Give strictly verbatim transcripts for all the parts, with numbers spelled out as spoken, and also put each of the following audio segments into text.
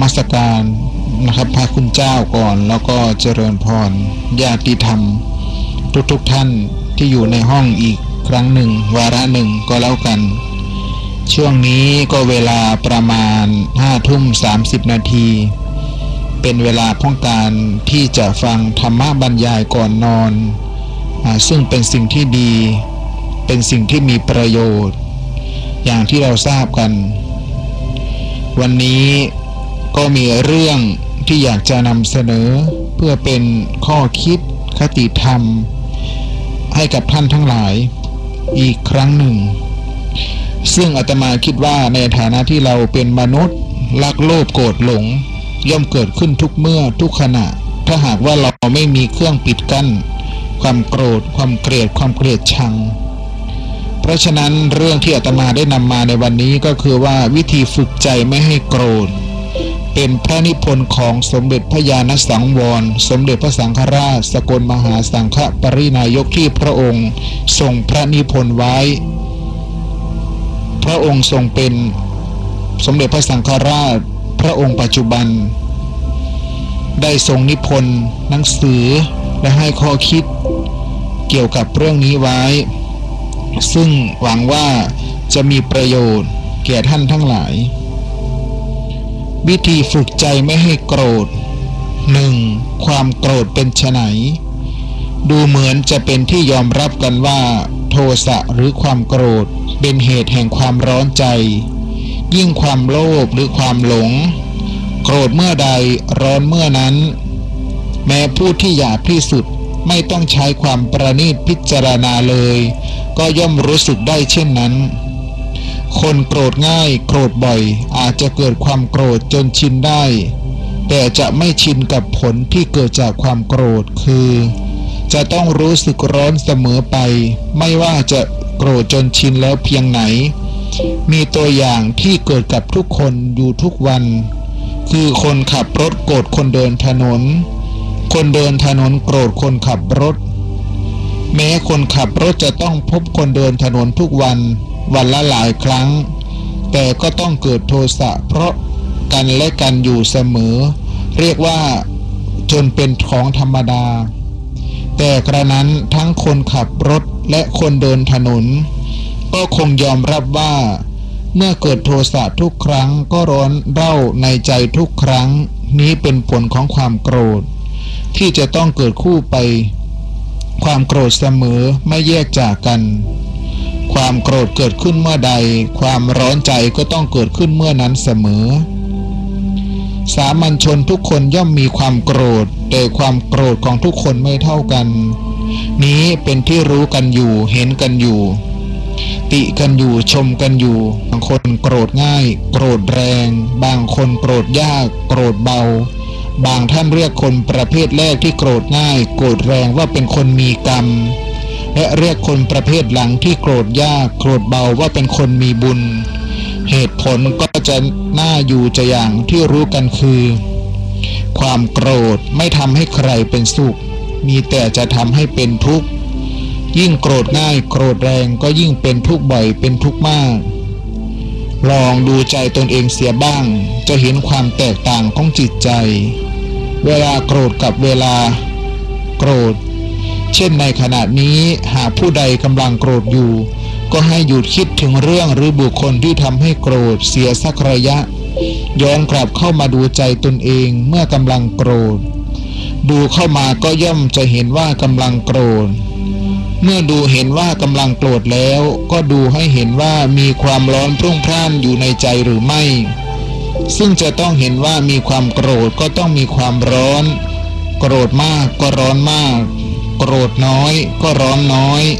มัสการนะครับพระคุณเจ้าก่อนแล้วก็เจริญพรญาติธรรมทุกๆท่านที่อยู่ในห้องอีกครั้งหนึ่งวาระหนึ่งก็แล้วกันช่วงนี้ก็เวลาประมาณห้าทุ่มสามสิบนาทีเป็นเวลาพ้องการที่จะฟังธรรมบรรยายก่อนนอนอ่าซึ่งเป็นสิ่งที่ดีเป็นสิ่งที่มีประโยชน์อย่างที่เราทราบกันวันนี้ก็มีเรื่องที่อยากจะนำเสนอเพื่อเป็นข้อคิดคติธรรมให้กับท่านทั้งหลายอีกครั้งหนึ่งซึ่งอาตมาคิดว่าในฐานะที่เราเป็นมนุษย์รักโลภโกรธหลงย่อมเกิดขึ้นทุกเมื่อทุกขณะถ้าหากว่าเราไม่มีเครื่องปิดกั้นความโกรธความเกลียดความเกลียดชังเพราะฉะนั้นเรื่องที่อาตมาได้นำมาในวันนี้ก็คือว่าวิธีฝึกใจไม่ให้โกรธเป็นพระนิพนธ์ของสมเด็จพระญาณสังวรสมเด็จพระสังฆราชสกลมหาสังฆปรินายกที่พระองค์ทรงพระนิพนธ์ไว้พระองค์ทรงเป็นสมเด็จพระสังฆราชพระองค์ปัจจุบันได้ทรงนิพนธ์หนังสือและให้ข้อคิดเกี่ยวกับเรื่องนี้ไว้ซึ่งหวังว่าจะมีประโยชน์แก่ท่านทั้งหลายวิธีฝึกใจไม่ให้โกรธ หนึ่ง. ความโกรธเป็นไฉนดูเหมือนจะเป็นที่ยอมรับกันว่าโทสะหรือความโกรธเป็นเหตุแห่งความร้อนใจยิ่งความโลภหรือความหลงโกรธเมื่อใดร้อนเมื่อนั้นแม้ผู้ที่หยาบที่สุดไม่ต้องใช้ความประณีตพิจารณาเลยก็ย่อมรู้สึกได้เช่นนั้นคนโกรธง่ายโกรธบ่อยอาจจะเกิดความโกรธจนชินได้แต่จะไม่ชินกับผลที่เกิดจากความโกรธคือจะต้องรู้สึกร้อนเสมอไปไม่ว่าจะโกรธจนชินแล้วเพียงไหนมีตัวอย่างที่เกิดกับทุกคนอยู่ทุกวันคือคนขับรถโกรธคนเดินถนนคนเดินถนนโกรธคนขับรถแม้คนขับรถจะต้องพบคนเดินถนนทุกวันวันละหลายครั้งแต่ก็ต้องเกิดโทสะเพราะกันและกันอยู่เสมอเรียกว่าจนเป็นของธรรมดาแต่กระนั้นทั้งคนขับรถและคนเดินถนนก็คงยอมรับว่าเมื่อเกิดโทสะทุกครั้งก็ร้อนเร่าในใจทุกครั้งนี้เป็นผลของความโกรธที่จะต้องเกิดคู่ไปความโกรธเสมอไม่แยกจากกันความโกรธเกิดขึ้นเมื่อใดความร้อนใจก็ต้องเกิดขึ้นเมื่อนั้นเสมอสามัญชนทุกคนย่อมมีความโกรธแต่ความโกรธของทุกคนไม่เท่ากันนี้เป็นที่รู้กันอยู่เห็นกันอยู่ติกันอยู่ชมกันอยู่บางคนโกรธง่ายโกรธแรงบางคนโกรธยากโกรธเบาบางท่านเรียกคนประเภทแรกที่โกรธง่ายโกรธแรงว่าเป็นคนมีกรรมและเรียกคนประเภทหลังที่โกรธยากโกรธเบาว่าเป็นคนมีบุญเหตุผลก็จะน่าอยู่จะอย่างที่รู้กันคือความโกรธไม่ทำให้ใครเป็นสุขมีแต่จะทำให้เป็นทุกข์ยิ่งโกรธง่ายโกรธแรงก็ยิ่งเป็นทุกข์บ่อยเป็นทุกข์มากลองดูใจตนเองเสียบ้างจะเห็นความแตกต่างของจิตใจเวลาโกรธกับเวลาโกรธเช่นในขณะนี้หากผู้ใดกำลังโกรธอยู่ก็ให้หยุดคิดถึงเรื่องหรือบุคคลที่ทำให้โกรธเสียสักระยะย้อนกลับเข้ามาดูใจตนเองเมื่อกำลังโกรธดูเข้ามาก็ย่อมจะเห็นว่ากำลังโกรธเมื่อดูเห็นว่ากำลังโกรธแล้วก็ดูให้เห็นว่ามีความร้อนพรุ่งพล่านอยู่ในใจหรือไม่ซึ่งจะต้องเห็นว่ามีความโกรธก็ต้องมีความร้อนโกรธมากก็ร้อนมากโกรธน้อยก็ร้อนน้อย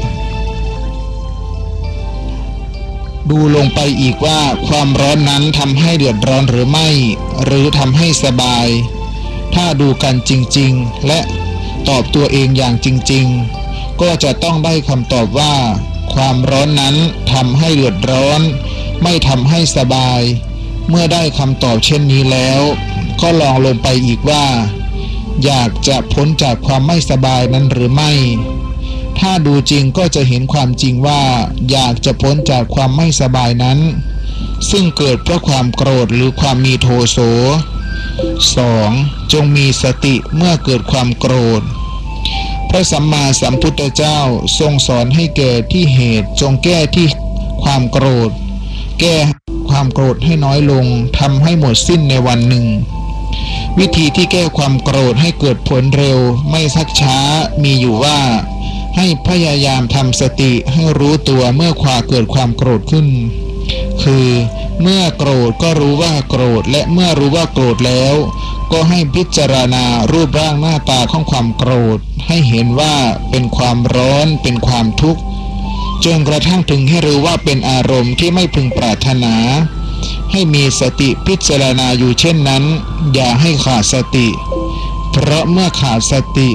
ดูลงไปอีกว่าความร้อนนั้นทำให้เดือดร้อนหรือไม่หรือทำให้สบายถ้าดูกันจริงๆและตอบตัวเองอย่างจริงๆก็จะต้องได้คำตอบว่าความร้อนนั้นทำให้เดือดร้อนไม่ทำให้สบายเมื่อได้คำตอบเช่นนี้แล้วก็ลองลงไปอีกว่าอยากจะพ้นจากความไม่สบายนั้นหรือไม่ถ้าดูจริงก็จะเห็นความจริงว่าอยากจะพ้นจากความไม่สบายนั้นซึ่งเกิดเพราะความโกรธหรือความมีโทโสสอง จงมีสติเมื่อเกิดความโกรธพระสัมมาสัมพุทธเจ้าทรงสอนให้แก่ที่เหตุจงแก้ที่ความโกรธแก้ความโกรธให้น้อยลงทำให้หมดสิ้นในวันหนึ่งวิธีที่แก้ความโกรธให้เกิดผลเร็วไม่ซักช้ามีอยู่ว่าให้พยายามทำสติให้รู้ตัวเมื่อความเกิดความโกรธขึ้นคือเมื่อโกรธก็รู้ว่าโกรธและเมื่อรู้ว่าโกรธแล้วก็ให้พิจารณารูปร่างหน้าตาของความโกรธให้เห็นว่าเป็นความร้อนเป็นความทุกข์จนกระทั่งถึงให้รู้ว่าเป็นอารมณ์ที่ไม่พึงปรารถนาให้มีสติพิจารณาอยู่เช่นนั้นอย่าให้ขาดสติเพราะเมื่อขาดสติ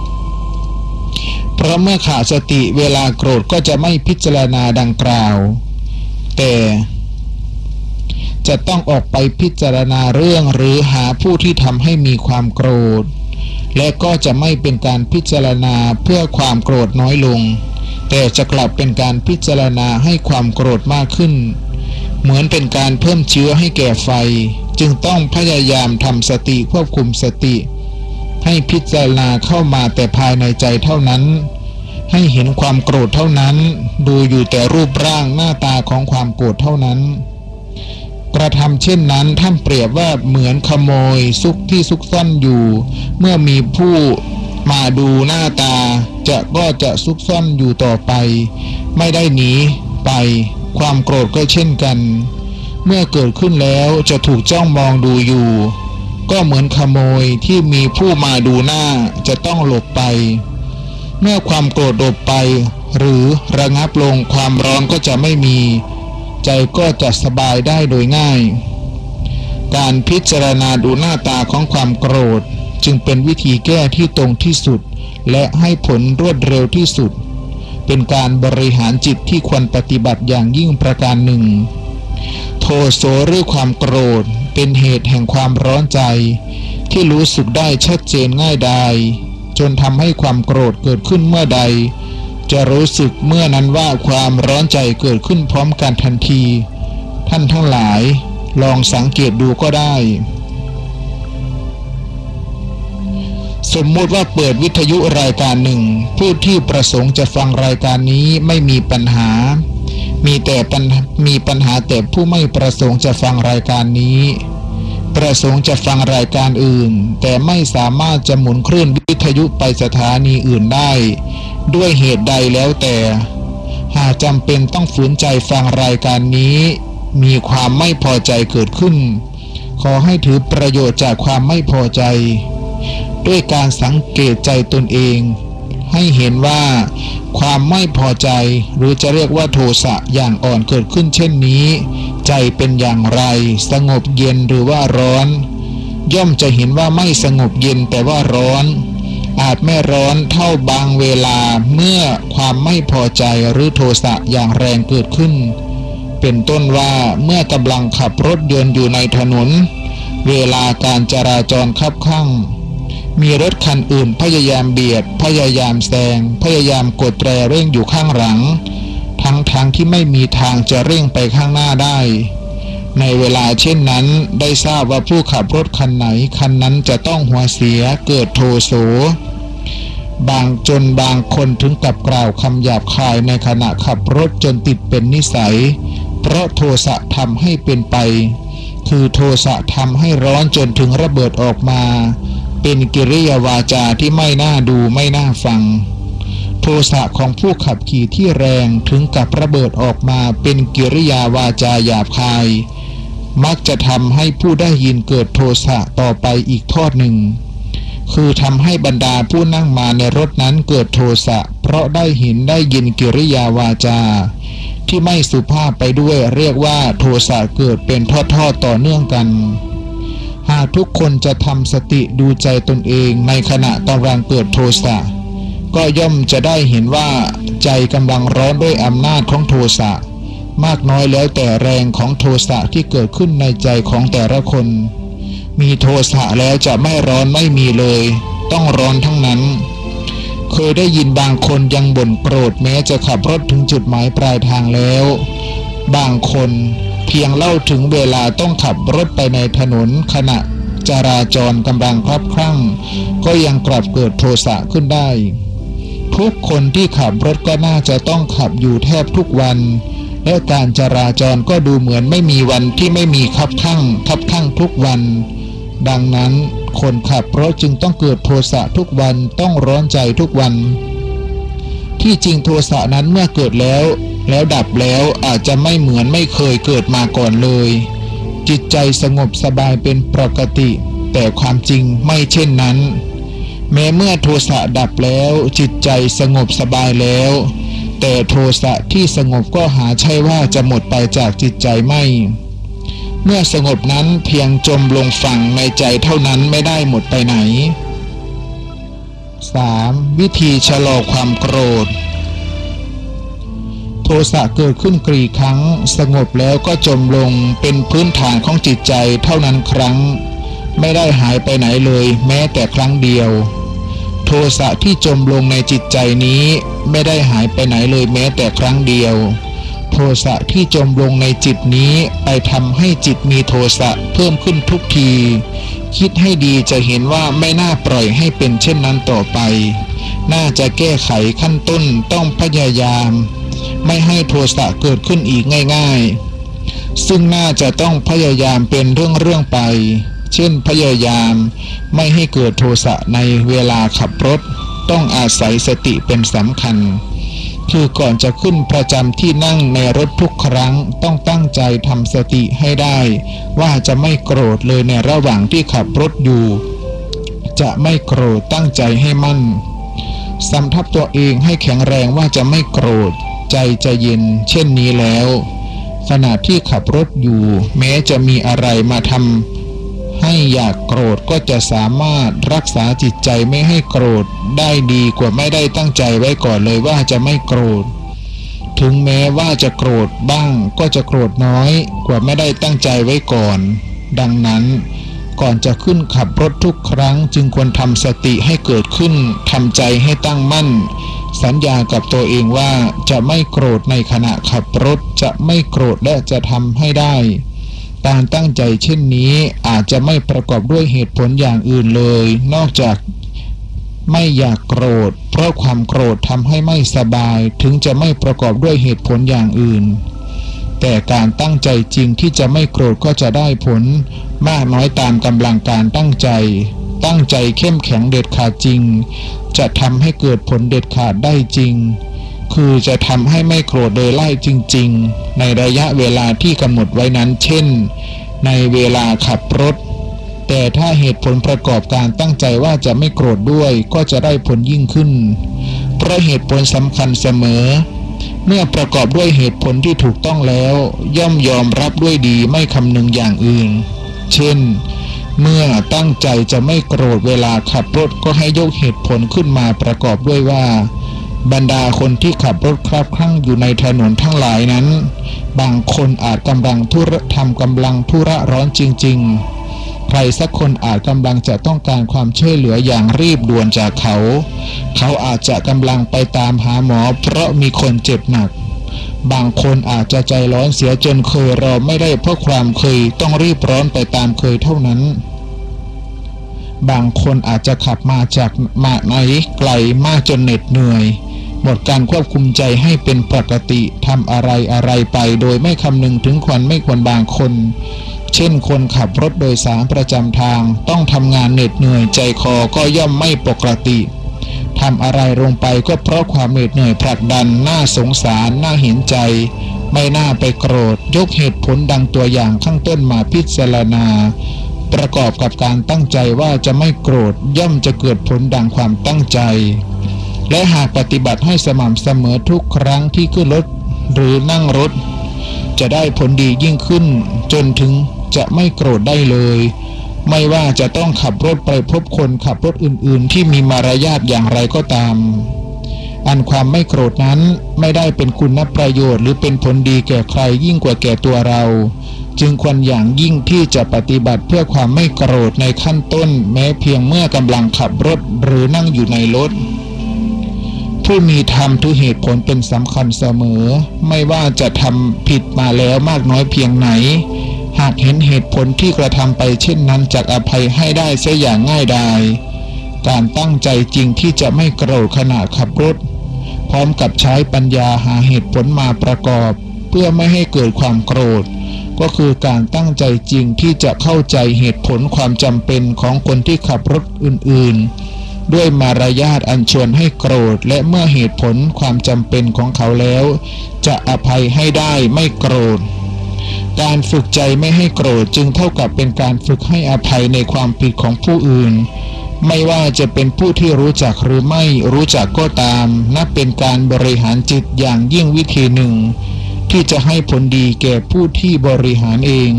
เพราะเมื่อขาดสติเวลาโกรธก็จะไม่พิจารณาดังกล่าวแต่จะต้องออกไปพิจารณาเรื่องหรือหาผู้ที่ทำให้มีความโกรธและก็จะไม่เป็นการพิจารณาเพื่อความโกรธน้อยลงแต่จะกลับเป็นการพิจารณาให้ความโกรธมากขึ้นเหมือนเป็นการเพิ่มเชื้อให้แก่ไฟจึงต้องพยายามทำสติควบคุมสติให้พิจารณาเข้ามาแต่ภายในใจเท่านั้นให้เห็นความโกรธเท่านั้นดูอยู่แต่รูปร่างหน้าตาของความโกรธเท่านั้นกระทำเช่นนั้นท่านเปรียบว่าเหมือนขโมยซุกที่ซุกซ่อนอยู่เมื่อมีผู้มาดูหน้าตาจะก็จะซุกซ่อนอยู่ต่อไปไม่ได้หนีไปความโกรธก็เช่นกันเมื่อเกิดขึ้นแล้วจะถูกจ้องมองดูอยู่ก็เหมือนขโมยที่มีผู้มาดูหน้าจะต้องหลบไปเมื่อความโกรธหลบไปหรือระงับลงความร้อนก็จะไม่มีใจก็จะสบายได้โดยง่ายการพิจารณาดูหน้าตาของความโกรธจึงเป็นวิธีแก้ที่ตรงที่สุดและให้ผลรวดเร็วที่สุดเป็นการบริหารจิตที่ควรปฏิบัติอย่างยิ่งประการหนึ่งโทโสหรือความโกรธเป็นเหตุแห่งความร้อนใจที่รู้สึกได้ชัดเจนง่ายดายจนทำให้ความโกรธเกิดขึ้นเมื่อใดจะรู้สึกเมื่อนั้นว่าความร้อนใจเกิดขึ้นพร้อมกันทันทีท่านทั้งหลายลองสังเกตดูก็ได้สมมุติว่าเปิดวิทยุรายการหนึ่งผู้ที่ประสงค์จะฟังรายการนี้ไม่มีปัญหามีแต่ปัญมีปัญหาแต่ผู้ไม่ประสงค์จะฟังรายการนี้ประสงค์จะฟังรายการอื่นแต่ไม่สามารถจะหมุนคลื่นวิทยุไปสถานีอื่นได้ด้วยเหตุใดแล้วแต่หากจำเป็นต้องฝืนใจฟังรายการนี้มีความไม่พอใจเกิดขึ้นขอให้ถือประโยชน์จากความไม่พอใจด้วยการสังเกตใจตนเองให้เห็นว่าความไม่พอใจหรือจะเรียกว่าโทสะอย่างอ่อนเกิดขึ้นเช่นนี้ใจเป็นอย่างไรสงบเย็นหรือว่าร้อนย่อมจะเห็นว่าไม่สงบเย็นแต่ว่าร้อนอาจไม่ร้อนเท่าบางเวลาเมื่อความไม่พอใจหรือโทสะอย่างแรงเกิดขึ้นเป็นต้นว่าเมื่อกำลังขับรถยนต์อยู่ในถนนเวลาการจราจรคับคั่งมีรถคันอื่นพยายามเบียดพยายามแซงพยายามกดแตรเร่งอยู่ข้างหลังทั้งทางที่ไม่มีทางจะเร่งไปข้างหน้าได้ในเวลาเช่นนั้นได้ทราบว่าผู้ขับรถคันไหนคันนั้นจะต้องหัวเสียเกิดโทโสบางจนบางคนถึงกับกล่าวคำหยาบคายในขณะขับรถจนติดเป็นนิสัยเพราะโทสะทำให้เป็นไปคือโทสะทำให้ร้อนจนถึงระเบิดออกมาเป็นกิริยาวาจาที่ไม่น่าดูไม่น่าฟังโทสะของผู้ขับขี่ที่แรงถึงกับระเบิดออกมาเป็นกิริยาวาจาหยาบคายมักจะทำให้ผู้ได้ยินเกิดโทสะต่อไปอีกทอดหนึ่งคือทำให้บรรดาผู้นั่งมาในรถนั้นเกิดโทสะเพราะได้เห็นได้ยินกิริยาวาจาที่ไม่สุภาพไปด้วยเรียกว่าโทสะเกิดเป็นทอดๆต่อเนื่องกันหากทุกคนจะทำสติดูใจตนเองในขณะกำลังเกิดโทสะก็ย่อมจะได้เห็นว่าใจกำลังร้อนด้วยอำนาจของโทสะมากน้อยแล้วแต่แรงของโทสะที่เกิดขึ้นในใจของแต่ละคนมีโทสะแล้วจะไม่ร้อนไม่มีเลยต้องร้อนทั้งนั้นเคยได้ยินบางคนยังบ่นโกรธแม้จะขับรถถึงจุดหมายปลายทางแล้วบางคนเพียงเล่าถึงเวลาต้องขับรถไปในถนนขณะจราจรกำลังคลับคลั่งก็ยังกลับเกิดโทสะขึ้นได้ทุกคนที่ขับรถก็น่าจะต้องขับอยู่แทบทุกวันและการจราจรก็ดูเหมือนไม่มีวันที่ไม่มีคับข้างคับข้างทุกวันดังนั้นคนขับรถจึงต้องเกิดโทสะทุกวันต้องร้อนใจทุกวันที่จริงโทสะนั้นเมื่อเกิดแล้วแล้วดับแล้วอาจจะไม่เหมือนไม่เคยเกิดมาก่อนเลยจิตใจสงบสบายเป็นปกติแต่ความจริงไม่เช่นนั้นแม้เมื่อโทสะดับแล้วจิตใจสงบสบายแล้วแต่โทสะที่สงบก็หาใช่ว่าจะหมดไปจากจิตใจไม่เมื่อสงบนั้นเพียงจมลงฝังในใจเท่านั้นไม่ได้หมดไปไหน สาม. วิธีชะลอความโกรธโทสะเกิดขึ้นกี่ครั้งสงบแล้วก็จมลงเป็นพื้นฐานของจิตใจเท่านั้นครั้งไม่ได้หายไปไหนเลยแม้แต่ครั้งเดียวโทสะที่จมลงในจิตใจนี้ไม่ได้หายไปไหนเลยแม้แต่ครั้งเดียวโทสะที่จมลงในจิตนี้ไปทำให้จิตมีโทสะเพิ่มขึ้นทุกทีคิดให้ดีจะเห็นว่าไม่น่าปล่อยให้เป็นเช่นนั้นต่อไปน่าจะแก้ไขขั้นต้นต้องพยายามไม่ให้โทสะเกิดขึ้นอีกง่ายๆซึ่งน่าจะต้องพยายามเป็นเรื่องๆไปเช่นพยายามไม่ให้เกิดโทสะในเวลาขับรถต้องอาศัยสติเป็นสำคัญคือก่อนจะขึ้นประจำที่นั่งในรถทุกครั้งต้องตั้งใจทำสติให้ได้ว่าจะไม่โกรธเลยในระหว่างที่ขับรถอยู่จะไม่โกรธตั้งใจให้มั่นสำทับตัวเองให้แข็งแรงว่าจะไม่โกรธใจจะเย็นเช่นนี้แล้วขณะที่ขับรถอยู่แม้จะมีอะไรมาทำให้อยากโกรธก็จะสามารถรักษาจิตใจไม่ให้โกรธได้ดีกว่าไม่ได้ตั้งใจไว้ก่อนเลยว่าจะไม่โกรธถึงแม้ว่าจะโกรธบ้างก็จะโกรธน้อยกว่าไม่ได้ตั้งใจไว้ก่อนดังนั้นก่อนจะขึ้นขับรถทุกครั้งจึงควรทำสติให้เกิดขึ้นทำใจให้ตั้งมั่นสัญญากับตัวเองว่าจะไม่โกรธในขณะขับรถจะไม่โกรธและจะทำให้ได้การตั้งใจเช่นนี้อาจจะไม่ประกอบด้วยเหตุผลอย่างอื่นเลยนอกจากไม่อยากโกรธเพราะความโกรธทำให้ไม่สบายถึงจะไม่ประกอบด้วยเหตุผลอย่างอื่นแต่การตั้งใจจริงที่จะไม่โกรธก็จะได้ผลมากน้อยตามกำลังการตั้งใจตั้งใจเข้มแข็งเด็ดขาดจริงจะทำให้เกิดผลเด็ดขาดได้จริงคือจะทำให้ไม่โกรธโดยไล่จริงๆในระยะเวลาที่กำหนดไว้นั้นเช่นในเวลาขับรถแต่ถ้าเหตุผลประกอบการตั้งใจว่าจะไม่โกรธด้วยก็จะได้ผลยิ่งขึ้นเพราะเหตุผลสำคัญเสมอเมื่อประกอบด้วยเหตุผลที่ถูกต้องแล้วย่อมยอมรับด้วยดีไม่คำนึงอย่างอื่นเช่นเมื่อตั้งใจจะไม่โกรธเวลาขับรถก็ให้ยกเหตุผลขึ้นมาประกอบด้วยว่าบรรดาคนที่ขับรถคลับคลั่งอยู่ในถนนทั้งหลายนั้นบางคนอาจกำลังธุระทำกำลังธุระร้อนจริงๆใครสักคนอาจกำลังจะต้องการความช่วยเหลืออย่างรีบด่วนจากเขาเขาอาจจะกำลังไปตามหาหมอเพราะมีคนเจ็บหนักบางคนอาจจะใจร้อนเสียจนเคยรอไม่ได้เพราะความเคยต้องรีบร้อนไปตามเคยเท่านั้นบางคนอาจจะขับมาจากมาไหนไกลมากจนเหน็ดเหนื่อยหมดการควบคุมใจให้เป็นปกติทำอะไรอะไรไปโดยไม่คำนึงถึงควรไม่ควรบางคนเช่นคนขับรถโดยสารประจำทางต้องทำงานเหน็ดเหนื่อยใจคอก็ย่อมไม่ปกติทำอะไรลงไปก็เพราะความเหน็ดเหนื่อยผลักดันน่าสงสารน่าเห็นใจไม่น่าไปโกรธยกเหตุผลดังตัวอย่างข้างต้นมาพิจารณาประกอบกับการตั้งใจว่าจะไม่โกรธย่อมจะเกิดผลดังความตั้งใจและหากปฏิบัติให้สม่ำเสมอทุกครั้งที่ขึ้นรถหรือนั่งรถจะได้ผลดียิ่งขึ้นจนถึงจะไม่โกรธได้เลยไม่ว่าจะต้องขับรถไปพบคนขับรถอื่นๆที่มีมารยาทอย่างไรก็ตามอันความไม่โกรธนั้นไม่ได้เป็นคุณประโยชน์หรือเป็นผลดีแก่ใครยิ่งกว่าแก่ตัวเราจึงควรอย่างยิ่งที่จะปฏิบัติเพื่อความไม่โกรธในขั้นต้นแม้เพียงเมื่อกำลังขับรถหรือนั่งอยู่ในรถผู้มีธรรมทุกเหตุผลเป็นสำคัญเสมอไม่ว่าจะทำผิดมาแล้วมากน้อยเพียงไหนหากเห็นเหตุผลที่กระทำไปเช่นนั้นจักอภัยให้ได้เสียอย่างง่ายดายการตั้งใจจริงที่จะไม่โกรธขณะขับรถพร้อมกับใช้ปัญญาหาเหตุผลมาประกอบเพื่อไม่ให้เกิดความโกรธก็คือการตั้งใจจริงที่จะเข้าใจเหตุผลความจำเป็นของคนที่ขับรถอื่นๆด้วยมารยาทอันชวนให้โกรธและเมื่อเหตุผลความจำเป็นของเขาแล้วจะอภัยให้ได้ไม่โกรธการฝึกใจไม่ให้โกรธจึงเท่ากับเป็นการฝึกให้อภัยในความผิดของผู้อื่นไม่ว่าจะเป็นผู้ที่รู้จักหรือไม่รู้จักก็ตามนับเป็นการบริหารจิตอย่างยิ่งวิธีหนึ่งที่จะให้ผลดีแก่ผู้ที่บริหารเอง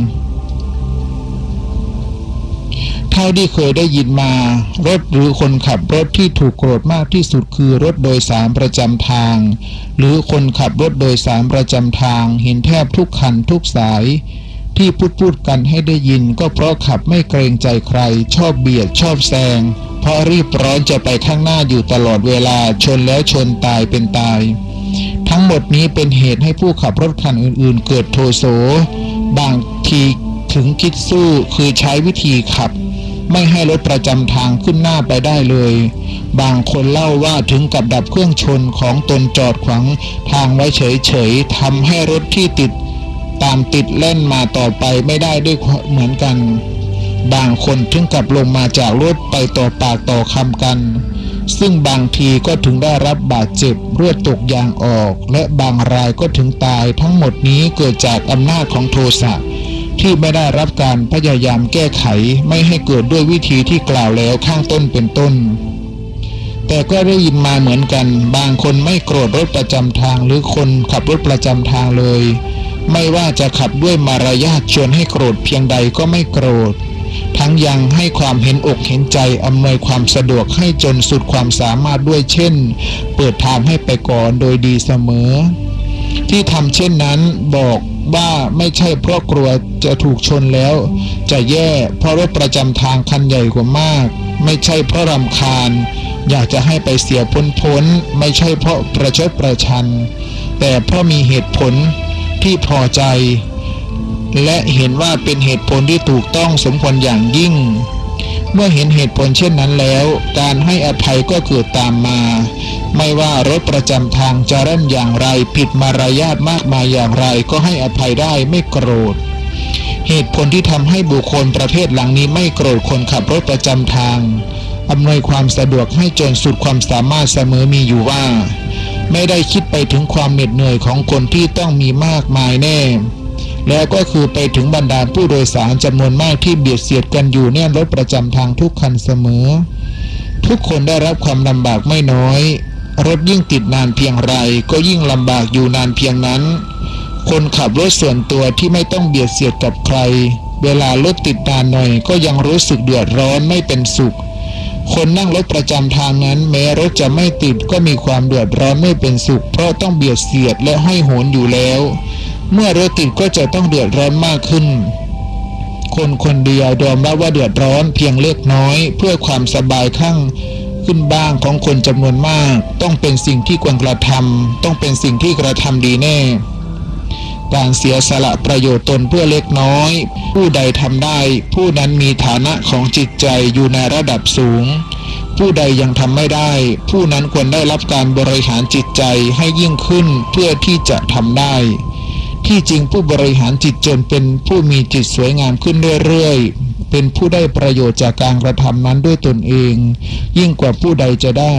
เท่าที่เคยได้ยินมารถหรือคนขับรถที่ถูกโกรธมากที่สุดคือรถโดยสารประจำทางหรือคนขับรถโดยสารประจำทางเห็นแทบทุกคันทุกสายที่พูดพูดกันให้ได้ยินก็เพราะขับไม่เกรงใจใครชอบเบียดชอบแซงเพราะรีบร้อนจะไปข้างหน้าอยู่ตลอดเวลาชนแล้วชนตายเป็นตายทั้งหมดนี้เป็นเหตุให้ผู้ขับรถคันอื่นๆเกิดโทโสบางทีถึงคิดสู้คือใช้วิธีขับไม่ให้รถประจำทางขึ้นหน้าไปได้เลยบางคนเล่าว่าถึงกับดับเครื่องชนของตนจอดขวางทางไว้เฉยๆทำให้รถที่ติดตามติดเล่นมาต่อไปไม่ได้ด้วยเหมือนกันบางคนถึงกับลงมาจากรถไปต่อปากต่อคำกันซึ่งบางทีก็ถึงได้รับบาดเจ็บเลือดตกยางออกและบางรายก็ถึงตายทั้งหมดนี้เกิดจากอำนาจของโทสะที่ไม่ได้รับการพยายามแก้ไขไม่ให้เกิดด้วยวิธีที่กล่าวแล้วข้างต้นเป็นต้นแต่ก็ได้ยินมาเหมือนกันบางคนไม่โกรธรถประจำทางหรือคนขับรถประจำทางเลยไม่ว่าจะขับด้วยมารยาทชวนให้โกรธเพียงใดก็ไม่โกรธทั้งยังให้ความเห็นอกเห็นใจอำนวยความสะดวกให้จนสุดความสามารถด้วยเช่นเปิดทางให้ไปก่อนโดยดีเสมอที่ทำเช่นนั้นบอกว่าไม่ใช่เพราะกลัวจะถูกชนแล้วจะแย่เพราะรถประจำทางคันใหญ่กว่ามากไม่ใช่เพราะรำคาญอยากจะให้ไปเสียพ้นพ้นไม่ใช่เพราะประชดประชันแต่เพราะมีเหตุผลที่พอใจและเห็นว่าเป็นเหตุผลที่ถูกต้องสมควรอย่างยิ่งเมื่อเห็นเหตุผลเช่นนั้นแล้วการให้อภัยก็เกิดตามมาไม่ว่ารถประจำทางจะเล่นอย่างไรผิดมารยาทมากมายอย่างไรก็ให้อภัยได้ไม่โกรธเหตุผลที่ทำให้บุคคลประเภทหลังนี้ไม่โกรธคนขับรถประจำทางอำนวยความสะดวกให้จนสุดความสามารถเสมอมีอยู่ว่าไม่ได้คิดไปถึงความเหน็ดเหนื่อยของคนที่ต้องมีมากมายแน่แล้วก็คือไปถึงบรรดาผู้โดยสารจำนวนมากที่เบียดเสียดกันอยู่แน่นรถประจำทางทุกคันเสมอทุกคนได้รับความลำบากไม่น้อยรถยิ่งติดนานเพียงไรก็ยิ่งลำบากอยู่นานเพียงนั้นคนขับรถส่วนตัวที่ไม่ต้องเบียดเสียดกับใครเวลารถติดนานหน่อยก็ยังรู้สึกเดือดร้อนไม่เป็นสุขคนนั่งรถประจำทางนั้นแม้รถจะไม่ติดก็มีความเดือดร้อนไม่เป็นสุขเพราะต้องเบียดเสียดและห้อยโหนอยู่แล้วเมื่อรถติดก็จะต้องเดือดร้อนมากขึ้นคนคนเดียวยอมรับว่าเดือดร้อนเพียงเล็กน้อยเพื่อความสบายข้างขึ้นบ้างของคนจำนวนมากต้องเป็นสิ่งที่ควรกระทำต้องเป็นสิ่งที่กระทำดีแน่การเสียสละประโยชน์ตนเพื่อเล็กน้อยผู้ใดทำได้ผู้นั้นมีฐานะของจิตใจอยู่ในระดับสูงผู้ใดยังทำไม่ได้ผู้นั้นควรได้รับการบริหารจิตใจให้ยิ่งขึ้นเพื่อที่จะทำได้ที่จริงผู้บริหารจิตจนเป็นผู้มีจิตสวยงามขึ้นเรื่อยๆเป็นผู้ได้ประโยชน์จากการกระทำนั้นด้วยตนเองยิ่งกว่าผู้ใดจะได้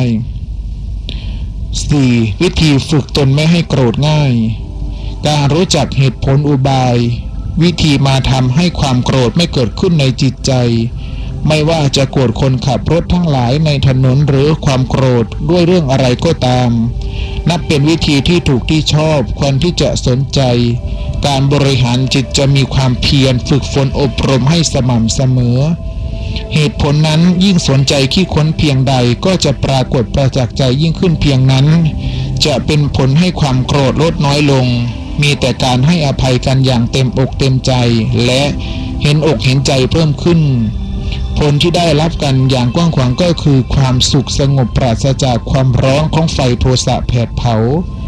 สี่. วิธีฝึกตนไม่ให้โกรธง่ายการรู้จักเหตุผลอุบายวิธีมาทำให้ความโกรธไม่เกิดขึ้นในจิตใจไม่ว่าจะโกรธคนขับรถทั้งหลายในถนนหรือความโกรธด้วยเรื่องอะไรก็ตามนับเป็นวิธีที่ถูกที่ชอบควรที่จะสนใจการบริหารจิตจะมีความเพียรฝึกฝนอบรมให้สม่ำเสมอเหตุผลนั้นยิ่งสนใจขี้ค้นเพียงใดก็จะปรากฏประจักษ์ใจยิ่งขึ้นเพียงนั้นจะเป็นผลให้ความโกรธลดน้อยลงมีแต่การให้อภัยกันอย่างเต็มอกเต็มใจและเห็นอกเห็นใจเพิ่มขึ้นผลที่ได้รับกันอย่างกว้างขวางก็คือความสุขสงบปราศจากความร้อนของไฟโทสะแผดเผา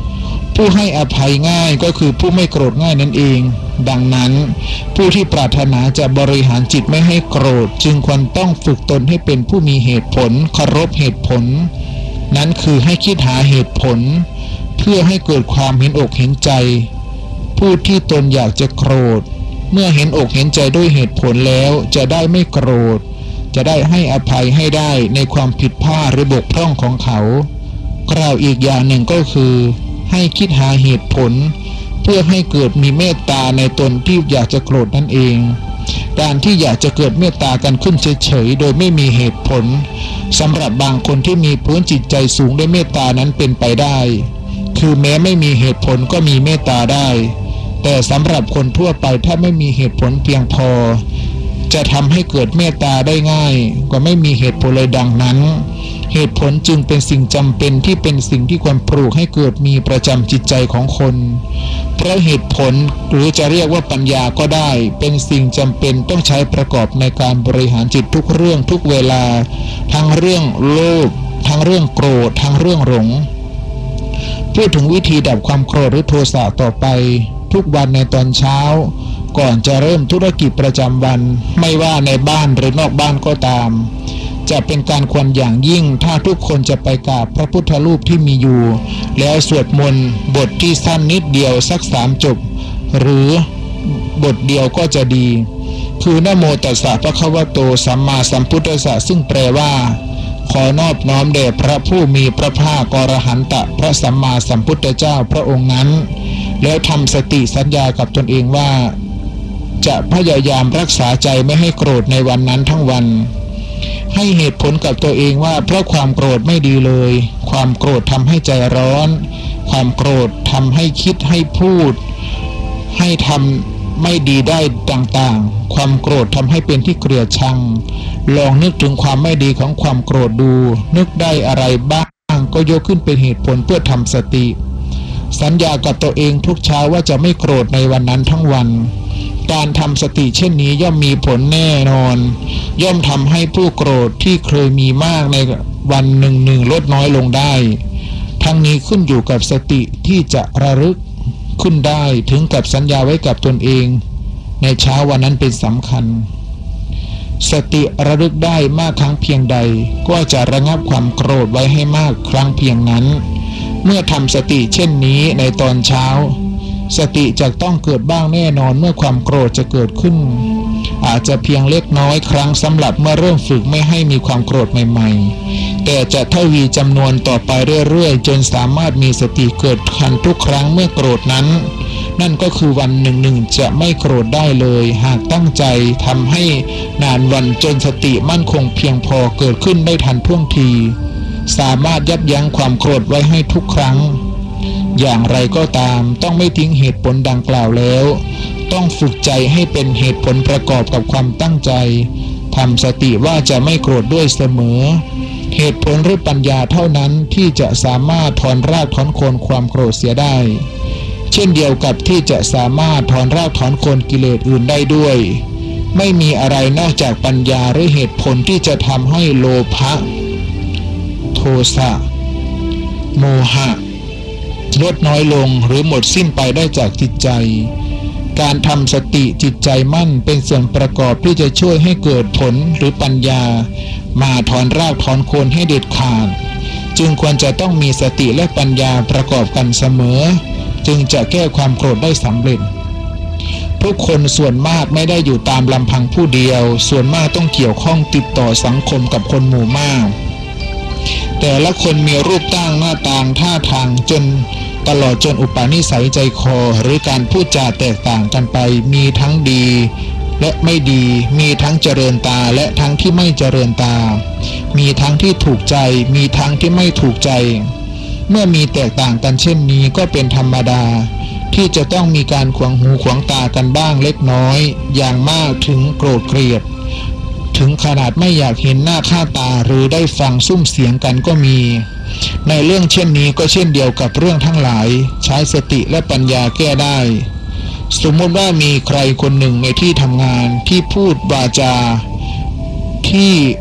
ผู้ให้อภัยง่ายก็คือผู้ไม่โกรธง่ายนั่นเองดังนั้นผู้ที่ปรารถนาจะบริหารจิตไม่ให้โกรธจึงควรต้องฝึกตนให้เป็นผู้มีเหตุผลเคารพเหตุผลนั้นคือให้คิดหาเหตุผลเพื่อให้เกิดความเห็นอกเห็นใจผู้ที่ตนอยากจะโกรธเมื่อเห็นอกเห็นใจด้วยเหตุผลแล้วจะได้ไม่โกรธจะได้ให้อภัยให้ได้ในความผิดพลาดหรือบกพร่องของเขากล่าวอีกอย่างหนึ่งก็คือให้คิดหาเหตุผลเพื่อให้เกิดมีเมตตาในตนที่อยากจะโกรธนั่นเองการที่อยากจะเกิดเมตตากันขึ้นเฉยๆโดยไม่มีเหตุผลสำหรับบางคนที่มีพื้นจิตใจสูงด้วยเมตตานั้นเป็นไปได้คือแม้ไม่มีเหตุผลก็มีเมตตาได้แต่สำหรับคนทั่วไปถ้าไม่มีเหตุผลเพียงพอจะทำให้เกิดเมตตาได้ง่ายกว่าไม่มีเหตุผลเลยดังนั้นเหตุผลจึงเป็นสิ่งจำเป็นที่เป็นสิ่งที่ควรปลูกให้เกิดมีประจำจิตใจของคนเพราะเหตุผลหรือจะเรียกว่าปัญญาก็ได้เป็นสิ่งจำเป็นต้องใช้ประกอบในการบริหารจิตทุกเรื่องทุกเวลาทั้งเรื่องโลภทั้งเรื่องโกรธทั้งเรื่องหลงพูดถึงวิธีดับความโกรธหรือโทสะต่อไปทุกวันในตอนเช้าก่อนจะเริ่มธุรกิจประจำวันไม่ว่าในบ้านหรือนอกบ้านก็ตามจะเป็นการควรอย่างยิ่งถ้าทุกคนจะไปกราบพระพุทธรูปที่มีอยู่แล้วสวดมนต์บทที่สั้นนิดเดียวสักสามจบหรือบทเดียวก็จะดีคือนะโมตัสสะภะคะวะโตสัมมาสัมพุทธัสสะซึ่งแปลว่าขอนอบน้อมแด่พระผู้มีพระภาคอรหันตพระสัมมาสัมพุทธเจ้าพระองค์นั้นแล้วทำสติสัญญากับตนเองว่าจะพยายามรักษาใจไม่ให้โกรธในวันนั้นทั้งวันให้เหตุผลกับตัวเองว่าเพราะความโกรธไม่ดีเลยความโกรธทำให้ใจร้อนความโกรธทำให้คิดให้พูดให้ทำไม่ดีได้ต่างๆความโกรธทำให้เป็นที่เกลียดชังลองนึกถึงความไม่ดีของความโกรธดูนึกได้อะไรบ้างก็ยกขึ้นเป็นเหตุผลเพื่อทำสติสัญญากับตัวเองทุกเช้าว่าจะไม่โกรธในวันนั้นทั้งวันการทำสติเช่นนี้ย่อมมีผลแน่นอนย่อมทำให้ผู้โกรธที่เคยมีมากในวันหนึ่งหนึ่งลดน้อยลงได้ทั้งนี้ขึ้นอยู่กับสติที่จะระลึกขึ้นได้ถึงกับสัญญาไว้กับตนเองในเช้าวันนั้นเป็นสำคัญสติระลึกได้มากครั้งเพียงใดก็จะระงับความโกรธไว้ให้มากครั้งเพียงนั้นเมื่อทำสติเช่นนี้ในตอนเช้าสติจะต้องเกิดบ้างแน่นอนเมื่อความโกรธจะเกิดขึ้นอาจจะเพียงเล็กน้อยครั้งสำหรับเมื่อเริ่มฝึกไม่ให้มีความโกรธใหม่ๆแต่จะทวีจำนวนต่อไปเรื่อยๆจนสามารถมีสติเกิดทันทุกครั้งเมื่อโกรธนั้นนั่นก็คือวันหนึ่งๆจะไม่โกรธได้เลยหากตั้งใจทำให้นานวันจนสติมั่นคงเพียงพอเกิดขึ้นได้ทันท่วงทีสามารถยับยั้งความโกรธไว้ให้ทุกครั้งอย่างไรก็ตามต้องไม่ทิ้งเหตุผลดังกล่าวแล้วต้องฝึกใจให้เป็นเหตุผลประกอบกับความตั้งใจทำสติว่าจะไม่โกรธด้วยเสมอเหตุผลหรือปัญญาเท่านั้นที่จะสามารถถอนรากถอนโคนความโกรธเสียได้เช่นเดียวกับที่จะสามารถถอนรากถอนโคนกิเลสอื่นได้ด้วยไม่มีอะไรนอกจากปัญญาหรือเหตุผลที่จะทำให้โลภะโทสะโมหะลดน้อยลงหรือหมดสิ้นไปได้จากจิตใจการทำสติจิตใจมั่นเป็นส่วนประกอบที่จะช่วยให้เกิดผลหรือปัญญามาถอนรากถอนโคนให้เด็ดขาดจึงควรจะต้องมีสติและปัญญาประกอบกันเสมอจึงจะแก้ความโกรธได้สำเร็จผู้คนส่วนมากไม่ได้อยู่ตามลำพังผู้เดียวส่วนมากต้องเกี่ยวข้องติดต่อสังคมกับคนหมู่มากแต่ละคนมีรูปร่างหน้าตาท่าทางจนตลอดจนอุปนิสัยใจคอหรือการพูดจาแตกต่างกันไปมีทั้งดีและไม่ดีมีทั้งเจริญตาและทั้งที่ไม่เจริญตามีทั้งที่ถูกใจมีทั้งที่ไม่ถูกใจเมื่อมีแตกต่างกันเช่นนี้ก็เป็นธรรมดาที่จะต้องมีการขวางหูขวางตากันบ้างเล็กน้อยอย่างมากถึงโกรธเกลียดถึงขนาดไม่อยากเห็นหน้าค่าตาหรือได้ฟังซุ้มเสียงกันก็มีในเรื่องเช่นนี้ก็เช่นเดียวกับเรื่องทั้งหลายใช้สติและปัญญาแก้ได้สมมติว่ามีใครคนหนึ่งในที่ทำงานที่พูดวาจาที่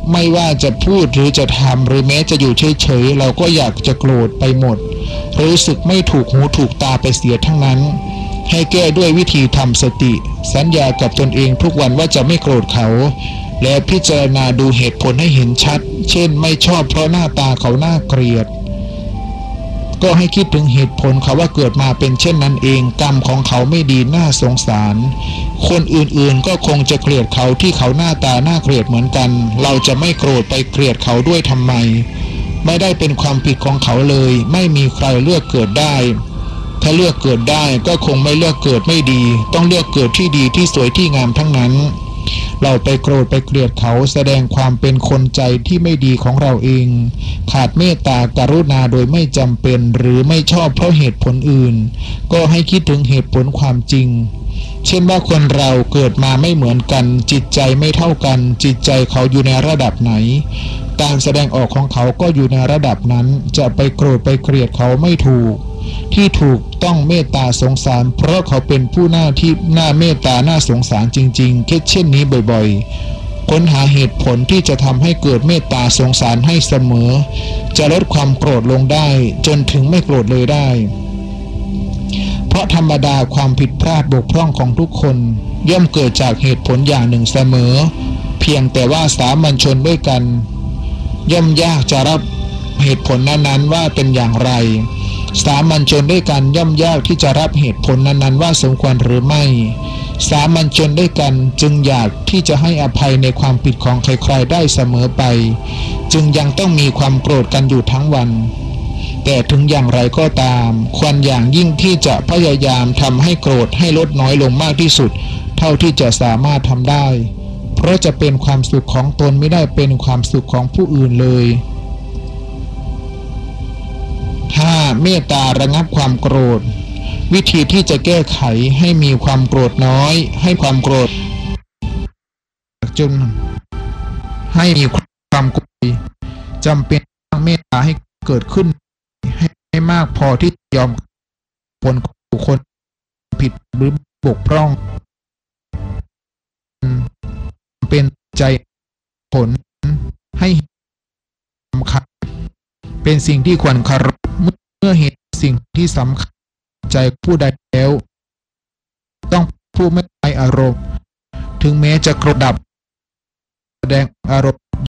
ไม่ว่าจะพูดหรือจะทำหรือแม้จะอยู่เฉยๆเราก็อยากจะโกรธไปหมดรู้สึกไม่ถูกหูถูกตาไปเสียทั้งนั้นให้แก้ด้วยวิธีทำสติสัญญากับตนเองทุกวันว่าจะไม่โกรธเขาและพิจารณาดูเหตุผลให้เห็นชัดเช่นไม่ชอบเพราะหน้าตาเขาน่าเกลียดก็ให้คิดถึงเหตุผลเขาว่าเกิดมาเป็นเช่นนั้นเองกรรมของเขาไม่ดีน่าสงสารคนอื่นๆก็คงจะเกลียดเขาที่เขาหน้าตาน่าเกลียดเหมือนกันเราจะไม่โกรธไปเกลียดเขาด้วยทำไมไม่ได้เป็นความผิดของเขาเลยไม่มีใครเลือกเกิดได้ถ้าเลือกเกิดได้ก็คงไม่เลือกเกิดไม่ดีต้องเลือกเกิดที่ดีที่สวยที่งามทั้งนั้นเราไปโกรธไปเกลียดเขาแสดงความเป็นคนใจที่ไม่ดีของเราเองขาดเมตตากรุณาโดยไม่จำเป็นหรือไม่ชอบเพราะเหตุผลอื่นก็ให้คิดถึงเหตุผลความจริงเช่นว่าคนเราเกิดมาไม่เหมือนกันจิตใจไม่เท่ากันจิตใจเขาอยู่ในระดับไหนการแสดงออกของเขาก็อยู่ในระดับนั้นจะไปโกรธไปเกลียดเขาไม่ถูกที่ถูกต้องเมตตาสงสารเพราะเขาเป็นผู้น่าที่น่าเมตตาน่าสงสารจริงๆคิดเช่นนี้บ่อยๆค้นหาเหตุผลที่จะทำให้เกิดเมตตาสงสารให้เสมอจะลดความโกรธลงได้จนถึงไม่โกรธเลยได้เพราะธรรมดาความผิดพลาดบกพร่องของทุกคนย่อมเกิดจากเหตุผลอย่างหนึ่งเสมอเพียงแต่ว่าสามัญชนด้วยกันย่อมยากจะรับเหตุผลนั้นๆว่าเป็นอย่างไรสามัญชนด้วยกันย่อมยากที่จะรับเหตุผลนั้นๆว่าสมควรหรือไม่สามัญชนด้วยกันจึงอยากที่จะให้อภัยในความผิดของใครๆได้เสมอไปจึงยังต้องมีความโกรธกันอยู่ทั้งวันแต่ถึงอย่างไรก็ตามควรอย่างยิ่งที่จะพยายามทำให้โกรธให้ลดน้อยลงมากที่สุดเท่าที่จะสามารถทำได้เพราะจะเป็นความสุขของตนไม่ได้เป็นความสุขของผู้อื่นเลยห้าเมตตาระงับความโกรธวิธีที่จะแก้ไขให้มีความโกรธน้อยให้ความโกรธจนให้มีความโกรธจำเป็นต้องเมตตาให้เกิดขึ้นให้มากพอที่ยอมผลของบุคคลผิดหรือบกพร่องเป็นใจผลให้สำคัญเป็นสิ่งที่ควรเคารพเมื่อเห็นสิ่งที่สำคัญใจผู้ใดแล้วต้องผู้ไม่ใช้อารมณ์ถึงแม้จะกระดับแสดงอารมณ์